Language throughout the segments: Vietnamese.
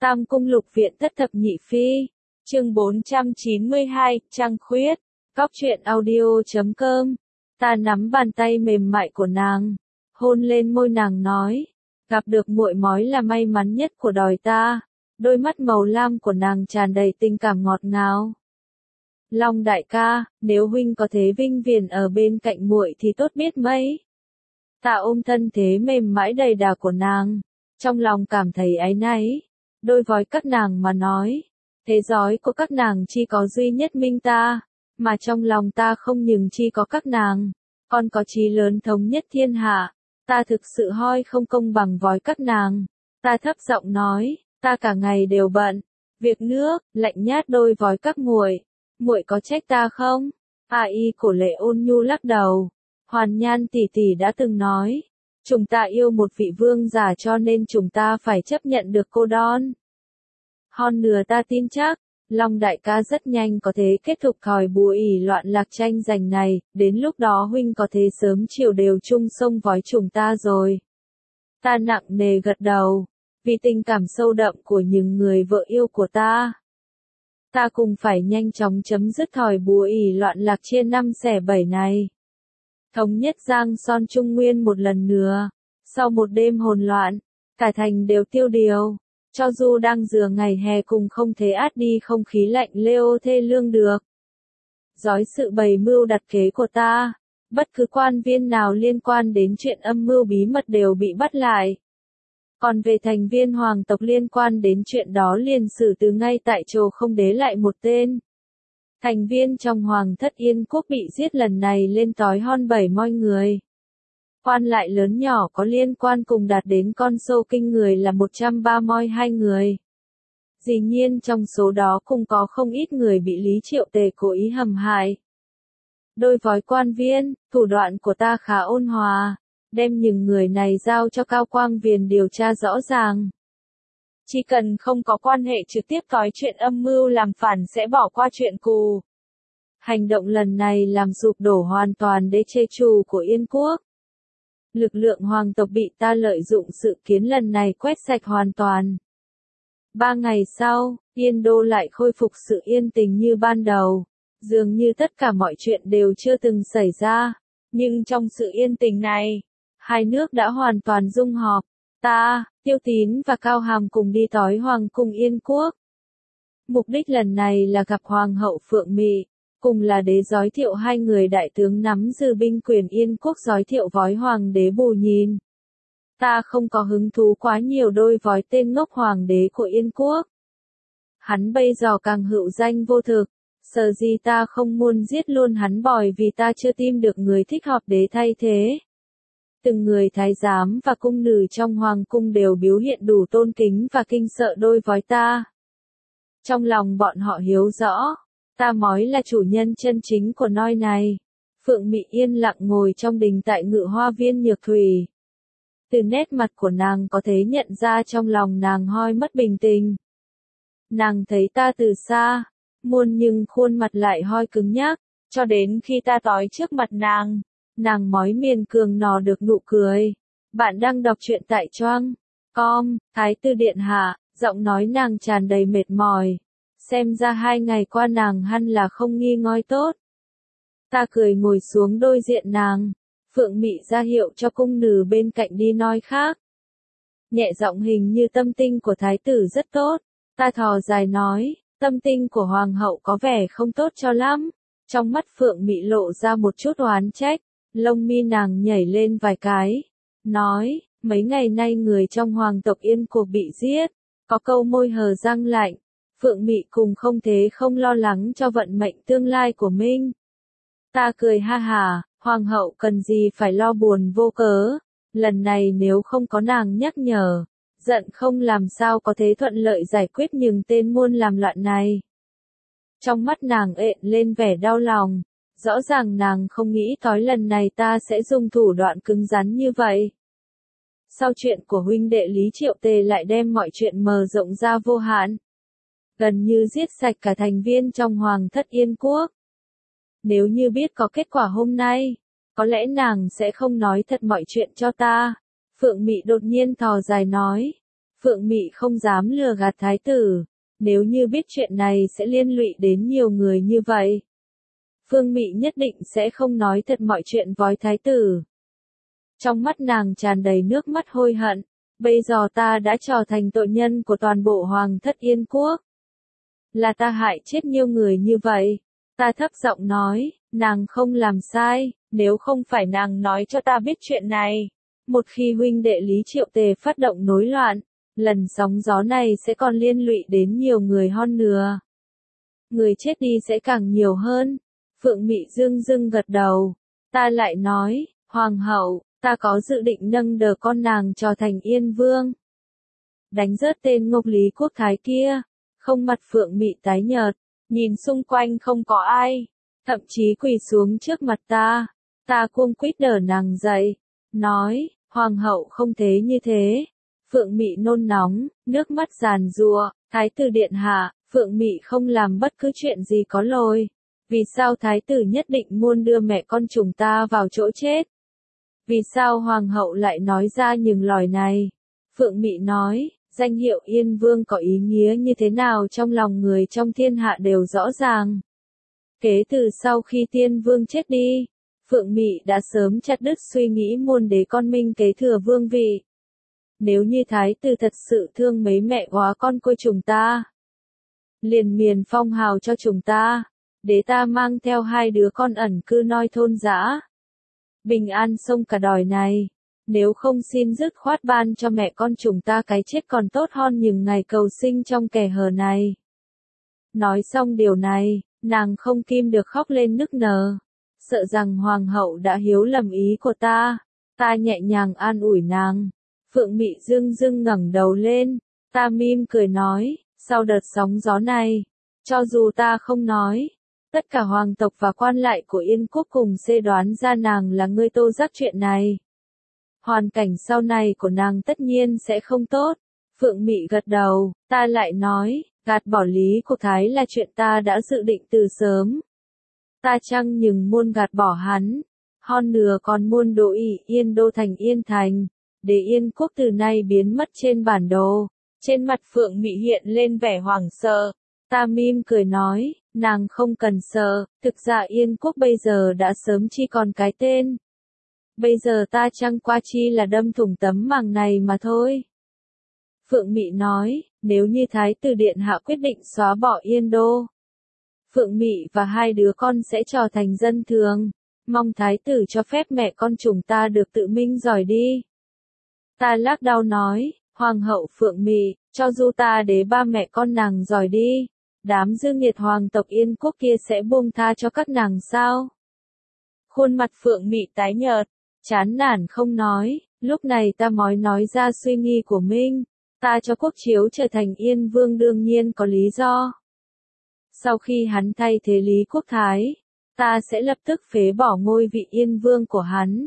Tam Cung Lục Viện Thất Thập Nhị Phi, chương 492, Trăng Khuyết, Cóc truyện audio.com. Ta nắm bàn tay mềm mại của nàng, hôn lên môi nàng nói, gặp được muội mói là may mắn nhất của đời ta. Đôi mắt màu lam của nàng tràn đầy tình cảm ngọt ngào. Long đại ca, nếu huynh có thế vinh viền ở bên cạnh muội thì tốt biết mấy. Ta ôm thân thế mềm mại đầy đà của nàng, trong lòng cảm thấy áy náy. Đôi với các nàng mà nói, thế giới của các nàng chỉ có duy nhất mình ta, mà trong lòng ta không những chỉ có các nàng, còn có chí lớn thống nhất thiên hạ. Ta thực sự hoi không công bằng với các nàng. Ta thấp giọng nói, ta cả ngày đều bận, việc nước, lạnh nhát đôi với các muội có trách ta không? Y Cổ Lệ ôn nhu lắc đầu. Hoàn Nhan tỷ tỷ đã từng nói, chúng ta yêu một vị vương giả cho nên chúng ta phải chấp nhận được cô đơn. Hơn nữa ta tin chắc, Long đại ca rất nhanh có thể kết thúc còi bùa ỉ loạn lạc tranh giành này, đến lúc đó huynh có thể sớm chiều đều chung sông với chúng ta rồi. Ta nặng nề gật đầu, vì tình cảm sâu đậm của những người vợ yêu của ta. Ta cùng phải nhanh chóng chấm dứt thòi bùa ỉ loạn lạc trên 5/7 này. Thống nhất Giang Son Trung Nguyên một lần nữa, sau một đêm hỗn loạn, cả thành đều tiêu điều. Cho dù đang dừa ngày hè cùng không thể át đi không khí lạnh lẽo thê lương được. Dối sự bày mưu đặt kế của ta, bất cứ quan viên nào liên quan đến chuyện âm mưu bí mật đều bị bắt lại. Còn về thành viên hoàng tộc liên quan đến chuyện đó liền xử từ ngay tại chỗ không để lại một tên. Thành viên trong Hoàng thất Yên Quốc bị giết lần này lên tới hơn 70 người. Quan lại lớn nhỏ có liên quan cùng đạt đến con số kinh người là 132 người. Dĩ nhiên trong số đó cũng có không ít người bị Lý Triệu Tề cố ý hãm hại. Đối với quan viên, thủ đoạn của ta khá ôn hòa, đem những người này giao cho Cao Quang Viền điều tra rõ ràng. Chỉ cần không có quan hệ trực tiếp với chuyện âm mưu làm phản sẽ bỏ qua chuyện cũ. Hành động lần này làm sụp đổ hoàn toàn đế chế chủ của Yên Quốc. Lực lượng hoàng tộc bị ta lợi dụng sự kiến lần này quét sạch hoàn toàn. 3 ngày sau, Yên Đô lại khôi phục sự yên tĩnh như ban đầu. Dường như tất cả mọi chuyện đều chưa từng xảy ra. Nhưng trong sự yên tĩnh này, hai nước đã hoàn toàn dung hợp. Ta, Tiêu Tín và Cao Hàm cùng đi tới Hoàng cung Yên Quốc. Mục đích lần này là gặp Hoàng hậu Phượng Mị, cùng là để giới thiệu hai người đại tướng nắm giữ binh quyền Yên Quốc giới thiệu với Hoàng đế Bù Nhìn. Ta không có hứng thú quá nhiều đối với tên ngốc Hoàng đế của Yên Quốc. Hắn bây giờ càng hữu danh vô thực, sợ gì ta không muốn giết luôn hắn bởi vì ta chưa tìm được người thích hợp để thay thế. Từng người thái giám và cung nữ trong hoàng cung đều biểu hiện đủ tôn kính và kinh sợ đối với ta. Trong lòng bọn họ hiểu rõ, ta mới là chủ nhân chân chính của nơi này. Phượng Mị yên lặng ngồi trong đình tại Ngự Hoa Viên Nhược Thủy. Từ nét mặt của nàng có thể nhận ra trong lòng nàng hơi mất bình tĩnh. Nàng thấy ta từ xa, muôn nhưng khuôn mặt lại hơi cứng nhắc, cho đến khi ta tới trước mặt nàng mới miên cường nở được nụ cười. Bạn đang đọc truyện tại Choang.com, Thái tử điện hạ, giọng nói nàng tràn đầy mệt mỏi. Xem ra 2 ngày qua nàng hẳn là không nghỉ ngơi tốt. Ta cười ngồi xuống đối diện nàng. Phượng Mị ra hiệu cho cung nữ bên cạnh đi nói khác. Nhẹ giọng hình như tâm tình của thái tử rất tốt. Ta thò dài nói, tâm tình của hoàng hậu có vẻ không tốt cho lắm. Trong mắt Phượng Mị lộ ra một chút oán trách. Lông mi nàng nhảy lên vài cái. Nói, mấy ngày nay người trong hoàng tộc Yên Quốc bị giết. Có câu môi hờ răng lạnh. Phượng Mị cùng không thế không lo lắng cho vận mệnh tương lai của mình. Ta cười ha hả, hoàng hậu cần gì phải lo buồn vô cớ. Lần này nếu không có nàng nhắc nhở, giận không làm sao có thể thuận lợi giải quyết những tên muôn làm loạn này. Trong mắt nàng ện lên vẻ đau lòng. Rõ ràng nàng không nghĩ tới lần này ta sẽ dùng thủ đoạn cứng rắn như vậy. Sau chuyện của huynh đệ Lý Triệu Tề lại đem mọi chuyện mở rộng ra vô hạn. Gần như giết sạch cả thành viên trong Hoàng thất Yên Quốc. Nếu như biết có kết quả hôm nay, có lẽ nàng sẽ không nói thật mọi chuyện cho ta. Phượng Mị đột nhiên thò dài nói. Phượng Mị không dám lừa gạt thái tử, nếu như biết chuyện này sẽ liên lụy đến nhiều người như vậy. Phương Mị nhất định sẽ không nói thật mọi chuyện với thái tử. Trong mắt nàng tràn đầy nước mắt hối hận, bây giờ ta đã trở thành tội nhân của toàn bộ hoàng thất Yên Quốc. Là ta hại chết nhiều người như vậy. Ta thấp giọng nói, nàng không làm sai, nếu không phải nàng nói cho ta biết chuyện này. Một khi huynh đệ Lý Triệu Tề phát động nối loạn, lần sóng gió này sẽ còn liên lụy đến nhiều người hơn nữa. Người chết đi sẽ càng nhiều hơn. Phượng Mị dưng dưng gật đầu. Ta lại nói, Hoàng hậu, ta có dự định nâng đỡ con nàng trở thành Yên Vương. Đánh rớt tên Ngọc Lý Quốc Thái kia. Không, mặt Phượng Mị tái nhợt, nhìn xung quanh không có ai, thậm chí quỳ xuống trước mặt ta. Ta cuống quýt đỡ nàng dậy, nói, Hoàng hậu không thế như thế. Phượng Mị nôn nóng, nước mắt giàn giụa, Thái tử điện hạ, Phượng Mị không làm bất cứ chuyện gì có lỗi. Vì sao Thái tử nhất định muốn đưa mẹ con chúng ta vào chỗ chết? Vì sao Hoàng hậu lại nói ra những lời này? Phượng Mị nói, danh hiệu Yên Vương có ý nghĩa như thế nào trong lòng người trong thiên hạ đều rõ ràng. Kể từ sau khi Tiên Vương chết đi, Phượng Mị đã sớm chặt đứt suy nghĩ muốn để con mình kế thừa vương vị. Nếu như thái tử thật sự thương mấy mẹ góa con cô chúng ta, liền miền phong hào cho chúng ta, để ta mang theo hai đứa con ẩn cư noi thôn dã, bình an sống cả đời này. Nếu không xin dứt khoát ban cho mẹ con chúng ta cái chết còn tốt hơn những ngày cầu sinh trong kẻ hở này. Nói xong điều này, nàng không kìm được khóc lên nức nở. Sợ rằng hoàng hậu đã hiểu lầm ý của ta. Ta nhẹ nhàng an ủi nàng. Phượng Mị dưng dưng ngẩng đầu lên. Ta mỉm cười nói, sau đợt sóng gió này, cho dù ta không nói, tất cả hoàng tộc và quan lại của Yên Quốc cùng sẽ đoán ra nàng là người tô giác chuyện này. Hoàn cảnh sau này của nàng tất nhiên sẽ không tốt. Phượng Mị gật đầu, ta lại nói, gạt bỏ Lý Quốc Thái là chuyện ta đã dự định từ sớm. Ta chăng nhưng muốn gạt bỏ hắn, hơn nữa còn muốn đổi Yên Đô thành Yên Thành, để Yên Quốc từ nay biến mất trên bản đồ. Trên mặt Phượng Mị hiện lên vẻ hoảng sợ. Ta mỉm cười nói, nàng không cần sợ, thực ra Yên Quốc bây giờ đã sớm chỉ còn cái tên. Bây giờ ta chẳng qua chi là đâm thủng tấm màng này mà thôi. Phượng Mị nói, nếu như Thái tử điện hạ quyết định xóa bỏ Yên Đô, Phượng Mị và hai đứa con sẽ trở thành dân thường. Mong Thái tử cho phép mẹ con chúng ta được tự minh rời đi. Ta lắc đầu nói, Hoàng hậu Phượng Mị, cho dù ta để ba mẹ con nàng rời đi, đám dương nhiệt hoàng tộc Yên Quốc kia sẽ buông tha cho các nàng sao? Khuôn mặt Phượng Mị tái nhợt, chán nản không nói. Lúc này ta mới nói ra suy nghĩ của mình. Ta cho quốc chiếu trở thành Yên Vương đương nhiên có lý do. Sau khi hắn thay thế Lý Quốc Thái, ta sẽ lập tức phế bỏ ngôi vị Yên Vương của hắn,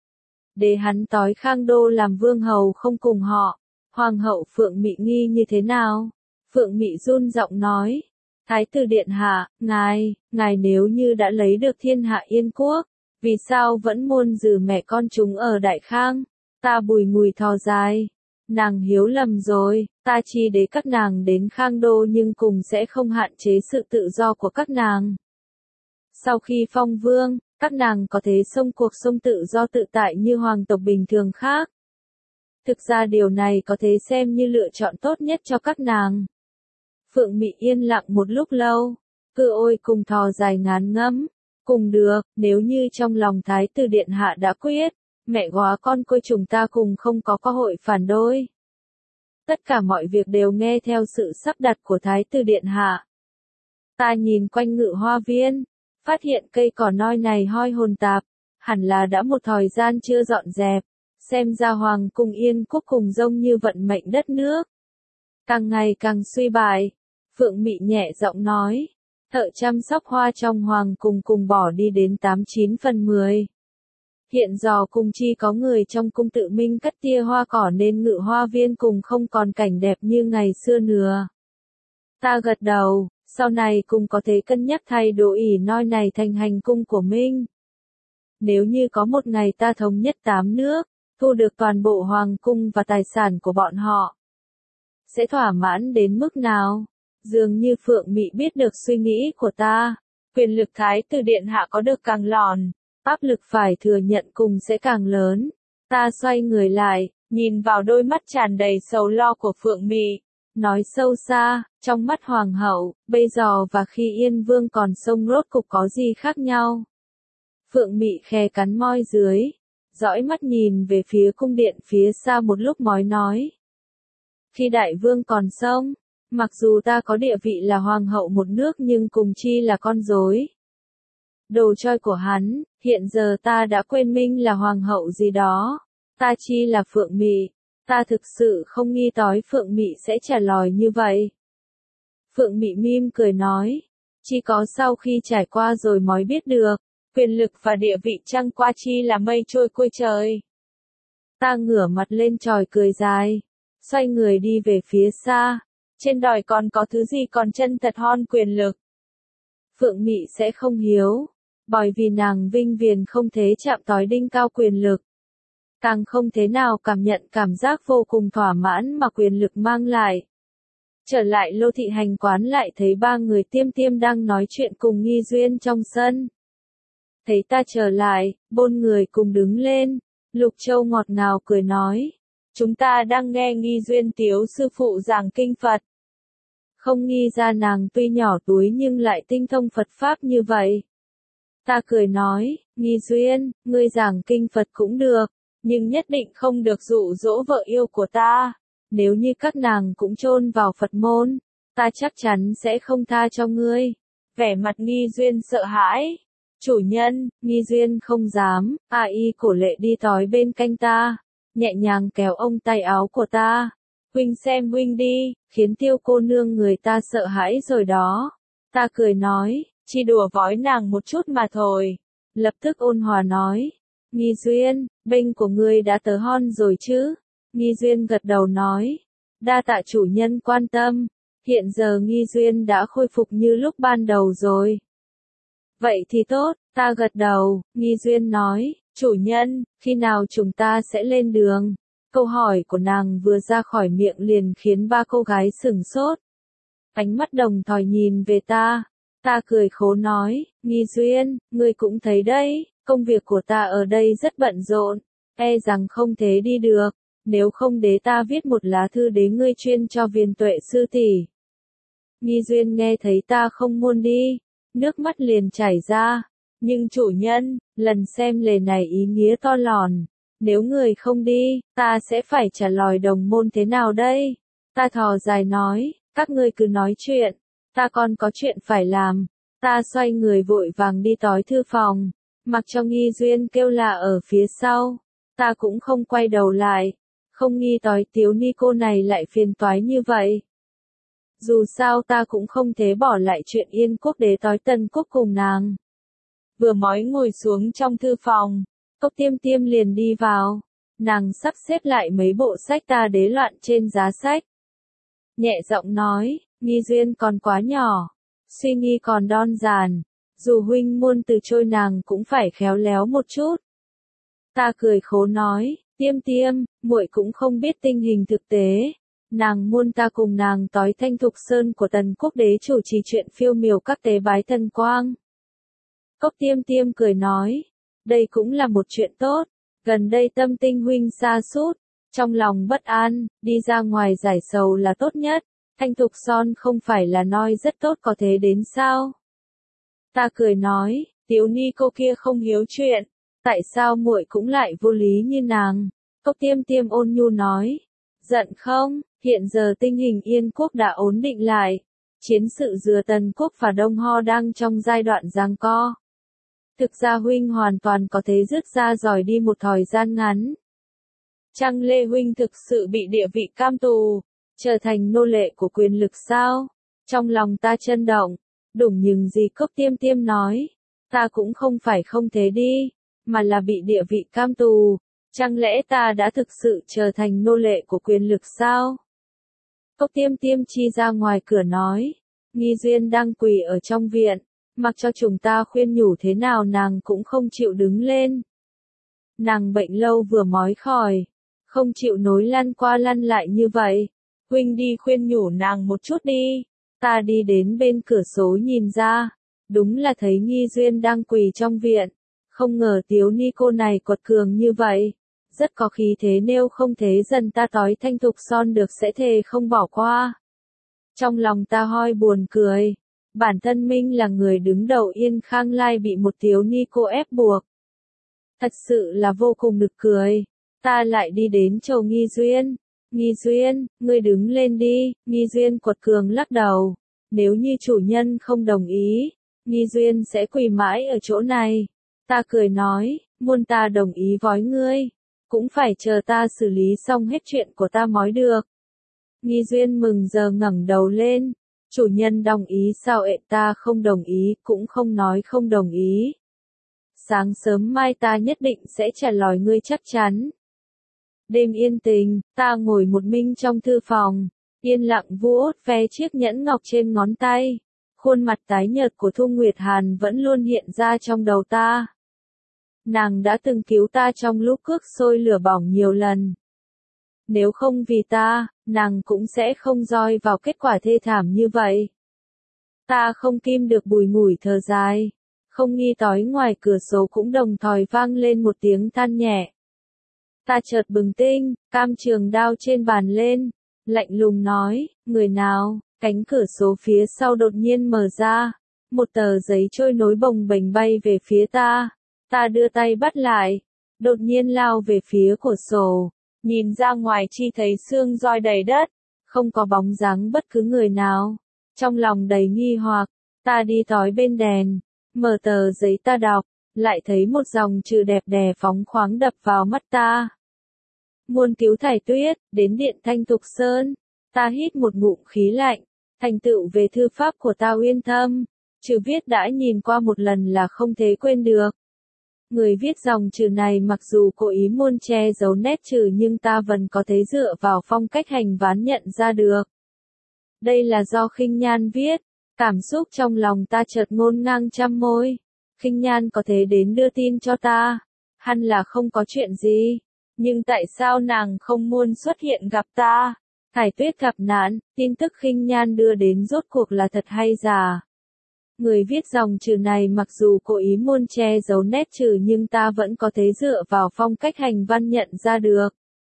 để hắn tối Khang Đô làm vương hầu không cùng họ. Hoàng hậu Phượng Mị nghi như thế nào? Phượng Mị run giọng nói, Thái tử điện hạ, ngài nếu như đã lấy được thiên hạ Yên Quốc, vì sao vẫn muốn giữ mẹ con chúng ở Đại Khang? Ta bùi ngùi thò dài. Nàng hiểu lầm rồi, ta chỉ để các nàng đến Khang Đô nhưng cùng sẽ không hạn chế sự tự do của các nàng. Sau khi phong vương, các nàng có thể sống cuộc sống tự do tự tại như hoàng tộc bình thường khác. Thực ra điều này có thể xem như lựa chọn tốt nhất cho các nàng. Phượng Mị yên lặng một lúc lâu, cứ ôi cùng thò dài ngán ngẫm. Cùng được, nếu như trong lòng Thái tử điện hạ đã quyết, mẹ góa con cô chúng ta cùng không có cơ hội phản đối. Tất cả mọi việc đều nghe theo sự sắp đặt của Thái tử điện hạ. Ta nhìn quanh ngự hoa viên, phát hiện cây cỏ noi này hoi hồn tạp, hẳn là đã một thời gian chưa dọn dẹp. Xem ra hoàng cung Yên Quốc cùng giống như vận mệnh đất nước, càng ngày càng suy bại. Phượng Mị nhẹ giọng nói, thợ chăm sóc hoa trong hoàng cung cùng bỏ đi đến 89/10. Hiện giờ cùng chi có người trong cung tự mình cắt tia hoa cỏ nên ngự hoa viên cùng không còn cảnh đẹp như ngày xưa nữa. Ta gật đầu, sau này cùng có thể cân nhắc thay đổi noi này thành hành cung của mình. Nếu như có một ngày ta thống nhất 8 nước, thu được toàn bộ hoàng cung và tài sản của bọn họ, sẽ thỏa mãn đến mức nào? Dường như Phượng Mị biết được suy nghĩ của ta. Quyền lực Thái tử điện hạ có được càng lòn, áp lực phải thừa nhận cùng sẽ càng lớn. Ta xoay người lại, nhìn vào đôi mắt tràn đầy sầu lo của Phượng Mị, nói sâu xa, trong mắt hoàng hậu, bây giờ và khi Yên Vương còn sống rốt cục có gì khác nhau? Phượng Mị khẽ cắn môi dưới, dõi mắt nhìn về phía cung điện phía xa một lúc mới nói. Khi Đại Vương còn sống, mặc dù ta có địa vị là hoàng hậu một nước nhưng cùng chi là con rối. Đồ trôi của hắn, hiện giờ ta đã quên mình là hoàng hậu gì đó. Ta chi là Phượng Mị. Ta thực sự không nghi tới Phượng Mị sẽ trả lời như vậy. Phượng Mị mỉm cười nói, chỉ có sau khi trải qua rồi mới biết được, quyền lực và địa vị chẳng qua chi là mây trôi cuối trời. Ta ngửa mặt lên trời cười dài, xoay người đi về phía xa, trên đời còn có thứ gì còn chân thật hơn quyền lực. Phượng Mị sẽ không hiếu, bởi vì nàng vinh viền không thể chạm tới đỉnh cao quyền lực. Càng không thế nào cảm nhận cảm giác vô cùng thỏa mãn mà quyền lực mang lại. Trở lại Lô Thị Hành quán lại thấy ba người Tiêm Tiêm đang nói chuyện cùng Nghi Duyên trong sân. Thấy ta trở lại, bốn người cùng đứng lên, Lục Châu ngọt ngào cười nói. Chúng ta đang nghe Nghi Duyên Tiếu sư phụ giảng kinh Phật. Không nghi ra nàng tuy nhỏ túi nhưng lại tinh thông Phật Pháp như vậy. Ta cười nói, Nghi Duyên, ngươi giảng kinh Phật cũng được, nhưng nhất định không được dụ dỗ vợ yêu của ta. Nếu như các nàng cũng chôn vào Phật môn, ta chắc chắn sẽ không tha cho ngươi. Vẻ mặt Nghi Duyên sợ hãi. Chủ nhân, Nghi Duyên không dám, y cổ lệ đi tới bên cạnh ta, nhẹ nhàng kéo ống tay áo của ta. Huynh xem huynh đi, khiến Tiêu cô nương người ta sợ hãi rồi đó. Ta cười nói, chỉ đùa với nàng một chút mà thôi. Lập tức ôn hòa nói, Nghi Duyên, binh của ngươi đã tới hon rồi chứ? Nghi Duyên gật đầu nói, đa tạ chủ nhân quan tâm, hiện giờ Nghi Duyên đã khôi phục như lúc ban đầu rồi. Vậy thì tốt, ta gật đầu, Nghi Duyên nói, chủ nhân, khi nào chúng ta sẽ lên đường? Câu hỏi của nàng vừa ra khỏi miệng liền khiến ba cô gái sửng sốt. Ánh mắt đồng thời nhìn về ta. Ta cười khổ nói, Nghi Duyên, ngươi cũng thấy đấy, công việc của ta ở đây rất bận rộn, e rằng không thể đi được, nếu không để ta viết một lá thư đến ngươi chuyên cho Viên Tuệ sư tỷ. Nghi Duyên nghe thấy ta không muốn đi, nước mắt liền chảy ra, nhưng chủ nhân, lần xem lề này ý nghĩa to lòn. Nếu người không đi, ta sẽ phải trả lời đồng môn thế nào đây? Ta thò dài nói, các ngươi cứ nói chuyện, ta còn có chuyện phải làm. Ta xoay người vội vàng đi tới thư phòng, mặc cho Nghi Duyên kêu là ở phía sau. Ta cũng không quay đầu lại, không nghĩ tới Tiếu Ni cô này lại phiền toái như vậy. Dù sao ta cũng không thể bỏ lại chuyện Yên Quốc đế tới Tân Quốc cùng nàng. Vừa mới ngồi xuống trong thư phòng, Cốc Tiêm Tiêm liền đi vào, nàng sắp xếp lại mấy bộ sách ta đế loạn trên giá sách. Nhẹ giọng nói, Nghi Duyên còn quá nhỏ, suy nghĩ còn đơn giản, dù huynh muốn từ chối nàng cũng phải khéo léo một chút. Ta cười khổ nói, Tiêm Tiêm, muội cũng không biết tình hình thực tế, nàng muốn ta cùng nàng tới Thanh Thục Sơn của Tần Quốc đế chủ trì chuyện phiêu miểu các tế bái thần quang. Cốc Tiêm Tiêm cười nói, đây cũng là một chuyện tốt, gần đây tâm tinh huynh sa sút, trong lòng bất an, đi ra ngoài giải sầu là tốt nhất, Thanh Thục Son không phải là nơi rất tốt có thể đến sao? Ta cười nói, Tiếu Ni cô kia không hiếu chuyện, tại sao muội cũng lại vô lý như nàng? Cốc Tiêm Tiêm ôn nhu nói, giận không, hiện giờ tình hình Yên Quốc đã ổn định lại, chiến sự giữa Tần Quốc và Đông Ho đang trong giai đoạn giằng co. Thực ra huynh hoàn toàn có thể dứt ra rồi đi một thời gian ngắn. Chăng Lê huynh thực sự bị địa vị cam tù, trở thành nô lệ của quyền lực sao? Trong lòng ta chấn động, đúng những gì Cốc Tiêm Tiêm nói, ta cũng không phải không thể đi, mà là bị địa vị cam tù. Chẳng lẽ ta đã thực sự trở thành nô lệ của quyền lực sao? Cốc Tiêm Tiêm chi ra ngoài cửa nói, Nghi Duyên đang quỳ ở trong viện, mặc cho chúng ta khuyên nhủ thế nào nàng cũng không chịu đứng lên. Nàng bệnh lâu vừa mới khỏi, không chịu nối lăn qua lăn lại như vậy. huynh đi khuyên nhủ nàng một chút đi. Ta đi đến bên cửa sổ nhìn ra, đúng là thấy Nghi Duyên đang quỳ trong viện. Không ngờ Tiếu Ni cô này quật cường như vậy, rất có khí thế, nếu không thế dần ta tói Thanh Thục Son được sẽ thề không bỏ qua. Trong lòng ta hoi buồn cười, bản thân mình là người đứng đầu Yên Khang Lai bị một Tiếu Ni cô ép buộc. Thật sự là vô cùng nực cười. Ta lại đi đến chầu Nghi Duyên. Nghi Duyên, ngươi đứng lên đi. Nghi Duyên quật cường lắc đầu. Nếu như chủ nhân không đồng ý, Nghi Duyên sẽ quỳ mãi ở chỗ này. Ta cười nói, muôn ta đồng ý với ngươi, cũng phải chờ ta xử lý xong hết chuyện của ta mới được. Nghi Duyên mừng giờ ngẩng đầu lên. Chủ nhân đồng ý sao ạ? Ta không đồng ý, cũng không nói không đồng ý. Sáng sớm mai ta nhất định sẽ trả lời ngươi chắc chắn. Đêm yên tình, ta ngồi một mình trong thư phòng, yên lặng vuốt ve chiếc nhẫn ngọc trên ngón tay. Khuôn mặt tái nhợt của Thu Nguyệt Hàn vẫn luôn hiện ra trong đầu ta. Nàng đã từng cứu ta trong lúc cước sôi lửa bỏng nhiều lần. Nếu không vì ta, nàng cũng sẽ không rơi vào kết quả thê thảm như vậy. Ta không kim được bùi ngùi thở dài. Không nghi tối ngoài cửa sổ cũng đồng thời vang lên một tiếng than nhẹ. Ta chợt bừng tỉnh, cam trường đao trên bàn lên, lạnh lùng nói, người nào? Cánh cửa sổ phía sau đột nhiên mở ra, một tờ giấy trôi nối bồng bềnh bay về phía ta. Ta đưa tay bắt lại, đột nhiên lao về phía cửa sổ, nhìn ra ngoài chi thấy xương roi đầy đất, không có bóng dáng bất cứ người nào. Trong lòng đầy nghi hoặc, ta đi tới bên đèn, mở tờ giấy ta đọc, lại thấy một dòng chữ đẹp đẽ phóng khoáng đập vào mắt ta. Muôn cứu thải tuyết, đến điện Thanh Thục Sơn. Ta hít một ngụm khí lạnh, thành tựu về thư pháp của ta uyên thâm, chữ viết đã nhìn qua một lần là không thể quên được. Người viết dòng chữ này mặc dù cố ý muốn che giấu nét chữ nhưng ta vẫn có thể dựa vào phong cách hành văn nhận ra được. Đây là do Khinh Nhan viết. Cảm xúc trong lòng ta chợt ngổn ngang trăm mối. Khinh Nhan có thể đến đưa tin cho ta, hẳn là không có chuyện gì. Nhưng tại sao nàng không muốn xuất hiện gặp ta? Thải Tuyết gặp nạn, tin tức Khinh Nhan đưa đến rốt cuộc là thật hay giả? Người viết dòng chữ này mặc dù cố ý muốn che giấu nét chữ nhưng ta vẫn có thể dựa vào phong cách hành văn nhận ra được.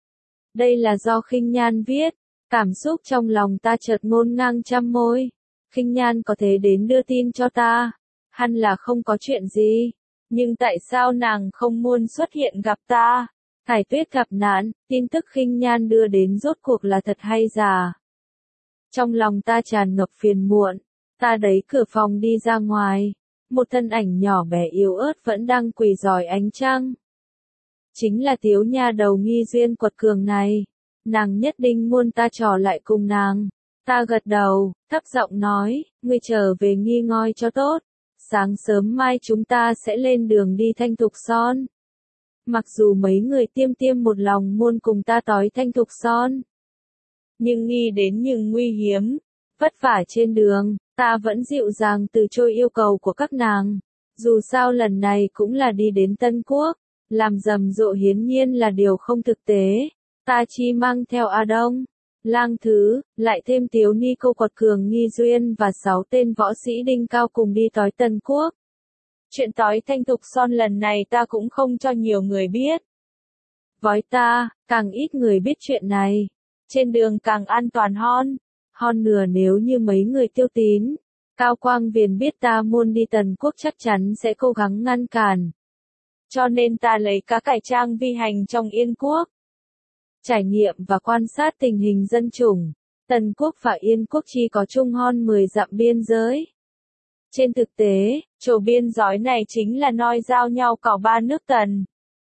Đây là do Khinh Nhan viết. Cảm xúc trong lòng ta chợt ngổn ngang trăm mối. Khinh Nhan có thể đến đưa tin cho ta, hẳn là không có chuyện gì. Nhưng tại sao nàng không muốn xuất hiện gặp ta? Thải Tuyết gặp nạn, tin tức Khinh Nhan đưa đến rốt cuộc là thật hay giả? Trong lòng ta tràn ngập phiền muộn, ta đẩy cửa phòng đi ra ngoài. Một thân ảnh nhỏ bé yếu ớt vẫn đang quỳ rọi ánh trăng. Chính là Tiếu nha đầu Nghi Duyên quật cường này. Nàng nhất định muốn ta trò lại cùng nàng. Ta gật đầu, thấp giọng nói, ngươi trở về nghỉ ngơi cho tốt. Sáng sớm mai chúng ta sẽ lên đường đi Thanh Thục Son. Mặc dù mấy người tiêm một lòng muốn cùng ta tới Thanh Thục Son, nhưng nghĩ đến những nguy hiểm, vất vả trên đường, ta vẫn dịu dàng từ chối yêu cầu của các nàng. Dù sao lần này cũng là đi đến Tân Quốc, làm rầm rộ hiển nhiên là điều không thực tế. Ta chỉ mang theo A Đông, Lang Thứ, lại thêm Tiếu Ni cô quật cường Nghi Duyên và 6 tên võ sĩ đỉnh cao cùng đi tới Tân Quốc. Chuyện tới Thanh Thục Son lần này ta cũng không cho nhiều người biết. Với ta, càng ít người biết chuyện này, trên đường càng an toàn hơn. Hơn nữa nếu như mấy người Tiêu Tín, Cao Quang Viễn biết ta muốn đi Tần Quốc chắc chắn sẽ cố gắng ngăn cản. Cho nên ta lấy cả cải trang vi hành trong Yên Quốc. Trải nghiệm và quan sát tình hình dân chủng, Tần Quốc và Yên Quốc chỉ có chung hơn 10 dặm biên giới. Trên thực tế, chỗ biên giới này chính là nơi giao nhau cả ba nước Tần,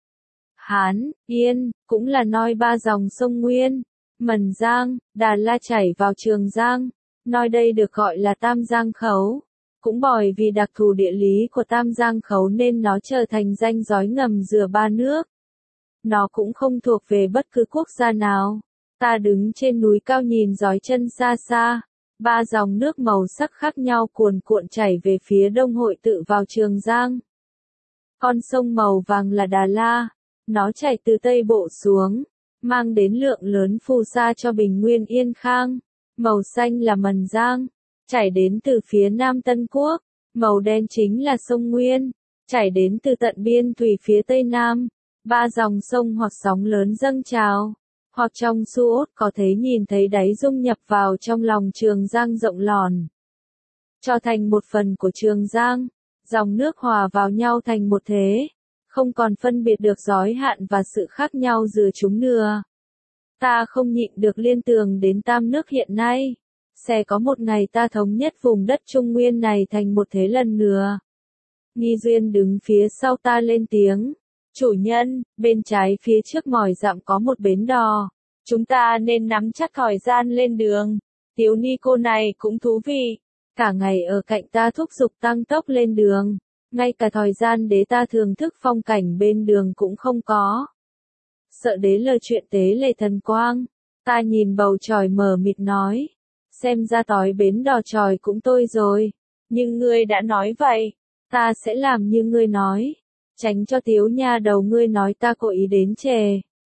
Hán, Yên, cũng là nơi ba dòng sông Nguyên, Mần Giang, Đà La chảy vào Trường Giang. Nơi đây được gọi là Tam Giang Khẩu. Cũng bởi vì đặc thù địa lý của Tam Giang Khẩu nên nó trở thành ranh giới ngầm giữa ba nước. Nó cũng không thuộc về bất cứ quốc gia nào. Ta đứng trên núi cao nhìn dõi chân xa xa. Ba dòng nước màu sắc khác nhau cuồn cuộn chảy về phía đông hội tụ vào Trường Giang. Con sông màu vàng là Đà La. Nó chảy từ Tây Bộ xuống. mang đến lượng lớn phù sa cho bình nguyên Yên Khang. Màu xanh là Mần Giang, chảy đến từ phía nam Tân Quốc. Màu đen chính là sông Nguyên, chảy đến từ tận biên thủy phía tây nam. Ba dòng sông hoặc sóng lớn dâng trào, hoặc trong suốt có thể nhìn thấy đáy dung nhập vào trong lòng Trường Giang rộng lòn, cho thành một phần của Trường Giang. Dòng nước hòa vào nhau thành một thế, không còn phân biệt được giới hạn và sự khác nhau giữa chúng nữa. Ta không nhịn được liên tưởng đến tam nước hiện nay. Sẽ có một ngày ta thống nhất vùng đất Trung Nguyên này thành một thế lần nữa. Nghi Duyên đứng phía sau ta lên tiếng. Chủ nhân, bên trái phía trước ngòi dặm có một bến đò. Chúng ta nên nắm chắc thời gian lên đường. Tiểu ni cô này cũng thú vị. Cả ngày ở cạnh ta thúc giục tăng tốc lên đường. Ngay cả thời gian để ta thưởng thức phong cảnh bên đường cũng không có. Sợ đế lời chuyện tế lệ thần quang. Ta nhìn bầu trời mờ mịt nói. Xem ra tối bến đò tròi cũng tôi rồi. Nhưng ngươi đã nói vậy. Ta sẽ làm như ngươi nói. Tránh cho Tiếu nha đầu ngươi nói ta cố ý đến chề.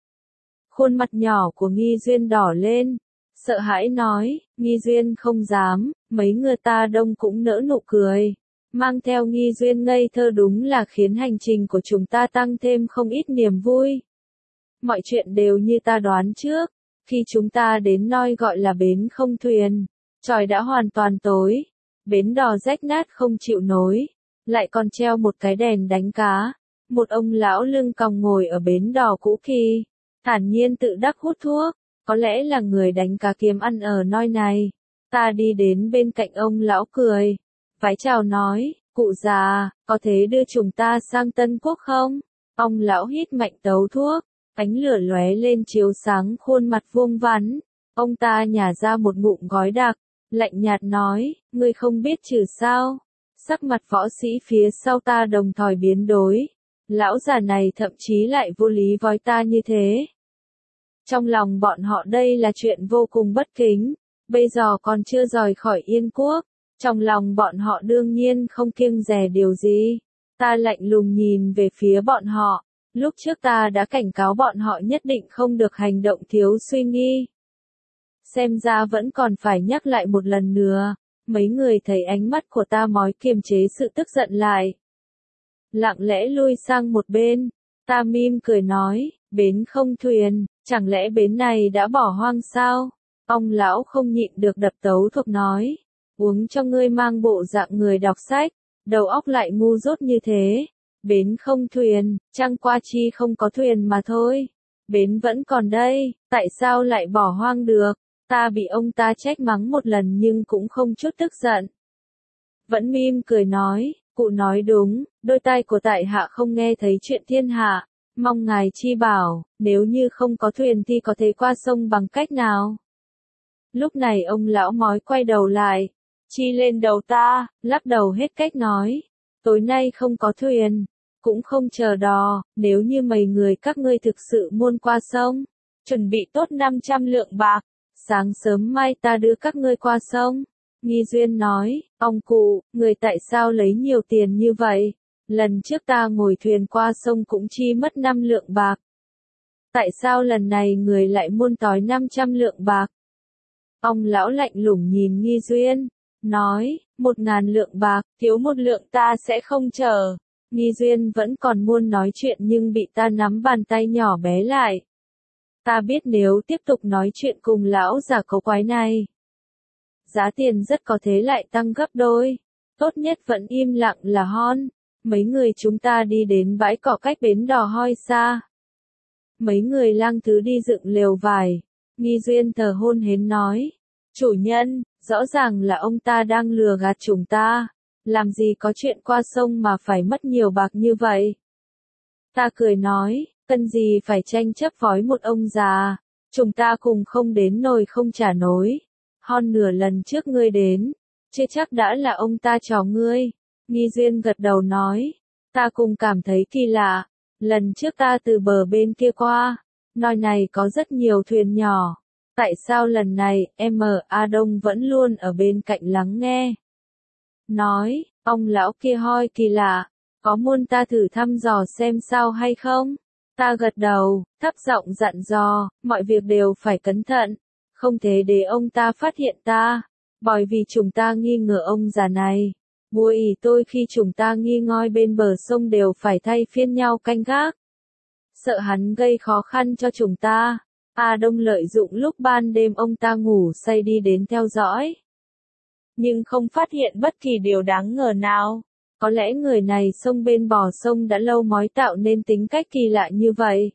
Khuôn mặt nhỏ của Nghi Duyên đỏ lên. Sợ hãi nói, Nghi Duyên không dám. Mấy người ta đông cũng nỡ nụ cười. Mang theo Nghi Duyên ngây thơ đúng là khiến hành trình của chúng ta tăng thêm không ít niềm vui. Mọi chuyện đều như ta đoán trước. Khi chúng ta đến nơi gọi là bến không thuyền, trời đã hoàn toàn tối. Bến đò rách nát không chịu nối. Lại còn treo một cái đèn đánh cá. Một ông lão lưng còng ngồi ở bến đò cũ kỹ, thản nhiên tự đắc hút thuốc. Có lẽ là người đánh cá kiếm ăn ở nơi này. Ta đi đến bên cạnh ông lão cười. Vái chào nói, cụ già, có thể đưa chúng ta sang Tân Quốc không? Ông lão hít mạnh tấu thuốc. Ánh lửa lóe lên chiếu sáng khuôn mặt vuông vắn. Ông ta nhả ra một ngụm gói đặc, lạnh nhạt nói, ngươi không biết trừ sao? Sắc mặt võ sĩ phía sau ta đồng thời biến đổi. Lão già này thậm chí lại vô lý với ta như thế. Trong lòng bọn họ đây là chuyện vô cùng bất kính. Bây giờ còn chưa rời khỏi Yên Quốc. Trong lòng bọn họ đương nhiên không kiêng dè điều gì. Ta lạnh lùng nhìn về phía bọn họ. Lúc trước ta đã cảnh cáo bọn họ nhất định không được hành động thiếu suy nghĩ. Xem ra vẫn còn phải nhắc lại một lần nữa. Mấy người thấy ánh mắt của ta mói kiềm chế sự tức giận lại. Lặng lẽ lui sang một bên. Ta mỉm cười nói, bến không thuyền, chẳng lẽ bến này đã bỏ hoang sao? Ông lão không nhịn được đập tấu thuộc nói. Uống cho ngươi mang bộ dạng người đọc sách, đầu óc lại ngu dốt như thế. Bến không thuyền, chẳng qua chi không có thuyền mà thôi. Bến vẫn còn đây, tại sao lại bỏ hoang được? Ta bị ông ta trách mắng một lần nhưng cũng không chút tức giận. Vẫn mỉm cười nói, cụ nói đúng, đôi tai của tại hạ không nghe thấy chuyện thiên hạ. Mong ngài chi bảo, nếu như không có thuyền thì có thể qua sông bằng cách nào? Lúc này ông lão mói quay đầu lại, chi lên đầu ta, lắc đầu hết cách nói. Tối nay không có thuyền, cũng không chờ đò, nếu như mấy người các ngươi thực sự muốn qua sông, chuẩn bị tốt 500 lượng bạc, sáng sớm mai ta đưa các ngươi qua sông. Nghi Duyên nói, ông cụ, người tại sao lấy nhiều tiền như vậy? Lần trước ta ngồi thuyền qua sông cũng chi mất 5 lượng bạc. Tại sao lần này người lại muốn tỏi 500 lượng bạc? Ông lão lạnh lùng nhìn Nghi Duyên, nói, 1.000 lượng bạc, thiếu 1 lượng ta sẽ không chờ. Nghi Duyên vẫn còn muốn nói chuyện nhưng bị ta nắm bàn tay nhỏ bé lại. Ta biết nếu tiếp tục nói chuyện cùng lão già cấu quái này, giá tiền rất có thể lại tăng gấp đôi. Tốt nhất vẫn im lặng là hon. Mấy người chúng ta đi đến bãi cỏ cách bến đò hoi xa. Mấy người lang thứ đi dựng lều vải. Nghi Duyên thờ hôn hến nói. Chủ nhân, rõ ràng là ông ta đang lừa gạt chúng ta. Làm gì có chuyện qua sông mà phải mất nhiều bạc như vậy? Ta cười nói, cần gì phải tranh chấp với một ông già. Chúng ta cùng không đến nồi không trả nổi. Hon nửa lần trước ngươi đến, chưa chắc đã là ông ta trò ngươi. Nghi Duyên gật đầu nói, ta cùng cảm thấy kỳ lạ. Lần trước ta từ bờ bên kia qua, nơi này có rất nhiều thuyền nhỏ. Tại sao lần này, A Đông vẫn luôn ở bên cạnh lắng nghe? Nói, ông lão kia hoi kỳ lạ, có muốn ta thử thăm dò xem sao hay không? Ta gật đầu, thấp giọng dặn dò, mọi việc đều phải cẩn thận, không thể để ông ta phát hiện ta, bởi vì chúng ta nghi ngờ ông già này. Bùa ỷ tôi khi chúng ta nghi ngơi bên bờ sông đều phải thay phiên nhau canh gác. Sợ hắn gây khó khăn cho chúng ta. A Đông lợi dụng lúc ban đêm ông ta ngủ say đi đến theo dõi. Nhưng không phát hiện bất kỳ điều đáng ngờ nào. Có lẽ người này xông bên bờ sông đã lâu mới tạo nên tính cách kỳ lạ như vậy.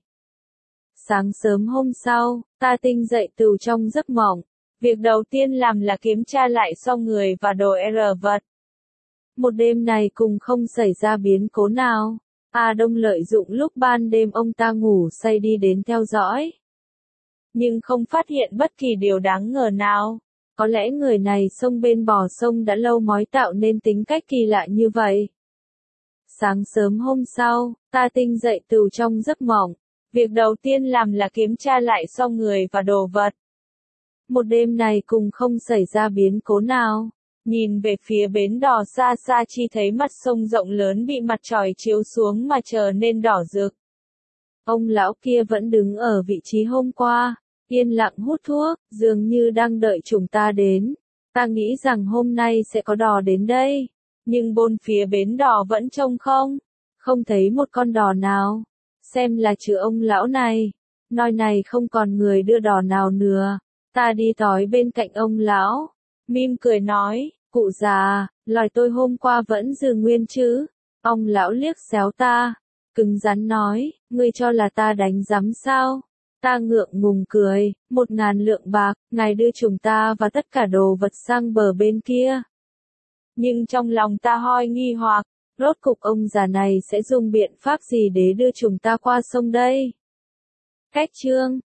Sáng sớm hôm sau, ta tinh dậy từ trong giấc mộng. Việc đầu tiên làm là kiểm tra lại xong người và đồ vật. Một đêm này cùng không xảy ra biến cố nào. A Đông lợi dụng lúc ban đêm ông ta ngủ say đi đến theo dõi. Nhưng không phát hiện bất kỳ điều đáng ngờ nào. Có lẽ người này xông bên bờ sông đã lâu mới tạo nên tính cách kỳ lạ như vậy. Sáng sớm hôm sau, ta tinh dậy từ trong giấc mộng. Việc đầu tiên làm là kiểm tra lại xong người và đồ vật. Một đêm này cùng không xảy ra biến cố nào. Nhìn về phía bến đò xa xa chỉ thấy mặt sông rộng lớn bị mặt trời chiếu xuống mà trở nên đỏ rực. Ông lão kia vẫn đứng ở vị trí hôm qua, yên lặng hút thuốc, dường như đang đợi chúng ta đến. Ta nghĩ rằng hôm nay sẽ có đò đến đây, nhưng bốn phía bến đò vẫn trông không, không thấy một con đò nào. Xem là trừ ông lão này, nơi này không còn người đưa đò nào nữa. Ta đi tới bên cạnh ông lão, mỉm cười nói, cụ già, lời tôi hôm qua vẫn giữ nguyên chứ? Ông lão liếc xéo ta, cứng rắn nói, ngươi cho là ta đánh giám sao? Ta ngượng ngùng cười, 1.000 lượng bạc, ngài đưa chúng ta và tất cả đồ vật sang bờ bên kia. Nhưng trong lòng ta hơi nghi hoặc, rốt cục ông già này sẽ dùng biện pháp gì để đưa chúng ta qua sông đây? Cách chương